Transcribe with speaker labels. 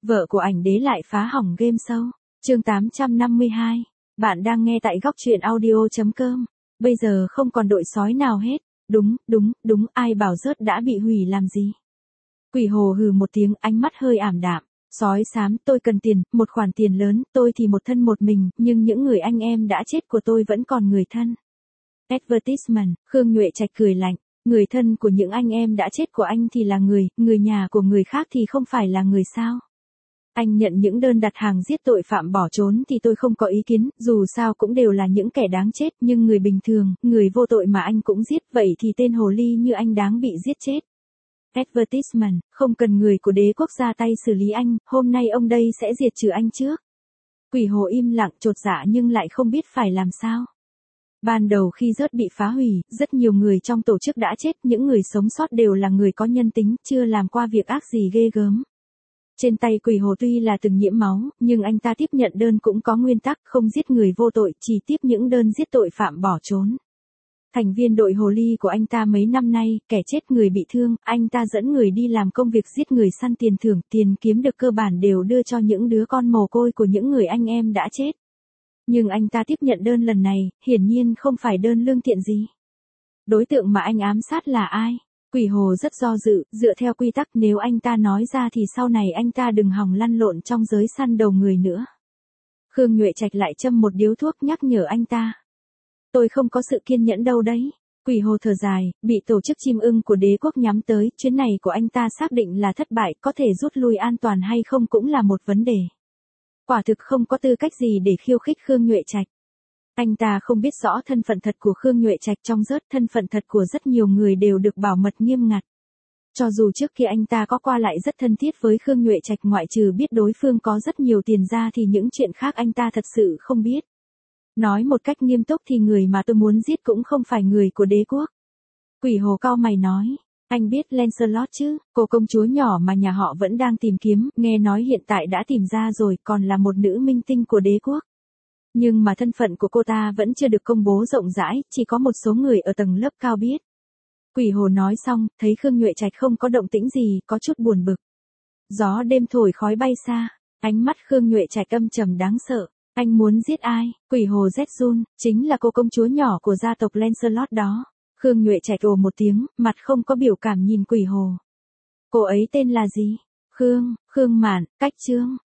Speaker 1: Vợ của ảnh đế lại phá hỏng game show. Chương 852. Bạn đang nghe tại góc truyện audio.com. Bây giờ không còn đội sói nào hết. Đúng, ai bảo rớt đã bị hủy làm gì. Quỷ hồ hừ một tiếng, ánh mắt hơi ảm đạm. Sói xám, tôi cần tiền, một khoản tiền lớn, tôi thì một thân một mình, nhưng những người anh em đã chết của tôi vẫn còn người thân. Advertisement, Khương Nhuệ Trạch cười lạnh. Người thân của những anh em đã chết của anh thì là người nhà của người khác thì không phải là người sao? Anh nhận những đơn đặt hàng giết tội phạm bỏ trốn thì tôi không có ý kiến, dù sao cũng đều là những kẻ đáng chết, nhưng người bình thường, người vô tội mà anh cũng giết, vậy thì tên hồ ly như anh đáng bị giết chết. Advertisement, không cần người của đế quốc ra tay xử lý anh, hôm nay ông đây sẽ diệt trừ anh trước. Quỷ hồ im lặng chột dạ nhưng lại không biết phải làm sao. Ban đầu khi rớt bị phá hủy, rất nhiều người trong tổ chức đã chết, những người sống sót đều là người có nhân tính, chưa làm qua việc ác gì ghê gớm. Trên tay quỷ hồ tuy là từng nhiễm máu, nhưng anh ta tiếp nhận đơn cũng có nguyên tắc, không giết người vô tội, chỉ tiếp những đơn giết tội phạm bỏ trốn. Thành viên đội hồ ly của anh ta mấy năm nay, kẻ chết người bị thương, anh ta dẫn người đi làm công việc giết người săn tiền thưởng, tiền kiếm được cơ bản đều đưa cho những đứa con mồ côi của những người anh em đã chết. Nhưng anh ta tiếp nhận đơn lần này, hiển nhiên không phải đơn lương thiện gì. Đối tượng mà anh ám sát là ai? Quỷ hồ rất do dự, dựa theo quy tắc nếu anh ta nói ra thì sau này anh ta đừng hòng lăn lộn trong giới săn đầu người nữa. Khương Nhuệ Trạch lại châm một điếu thuốc nhắc nhở anh ta. Tôi không có sự kiên nhẫn đâu đấy. Quỷ hồ thở dài, bị tổ chức chim ưng của đế quốc nhắm tới, chuyến này của anh ta xác định là thất bại, có thể rút lui an toàn hay không cũng là một vấn đề. Quả thực không có tư cách gì để khiêu khích Khương Nhuệ Trạch. Anh ta không biết rõ thân phận thật của Khương Nhuệ Trạch, trong rớt thân phận thật của rất nhiều người đều được bảo mật nghiêm ngặt. Cho dù trước kia anh ta có qua lại rất thân thiết với Khương Nhuệ Trạch, ngoại trừ biết đối phương có rất nhiều tiền ra thì những chuyện khác anh ta thật sự không biết. Nói một cách nghiêm túc thì người mà tôi muốn giết cũng không phải người của đế quốc. Quỷ hồ cau mày nói. Anh biết Lancelot chứ, cô công chúa nhỏ mà nhà họ vẫn đang tìm kiếm, nghe nói hiện tại đã tìm ra rồi, còn là một nữ minh tinh của đế quốc. Nhưng mà thân phận của cô ta vẫn chưa được công bố rộng rãi, chỉ có một số người ở tầng lớp cao biết. Quỷ hồ nói xong, thấy Khương Nhuệ Trạch không có động tĩnh gì, có chút buồn bực. Gió đêm thổi khói bay xa, ánh mắt Khương Nhuệ Trạch âm trầm đáng sợ. Anh muốn giết ai? Quỷ hồ rét run, chính là cô công chúa nhỏ của gia tộc Lancelot đó. Khương Nhuệ Trạch ồ một tiếng, mặt không có biểu cảm nhìn quỷ hồ. Cô ấy tên là gì? Khương Mạn, Cách Trương.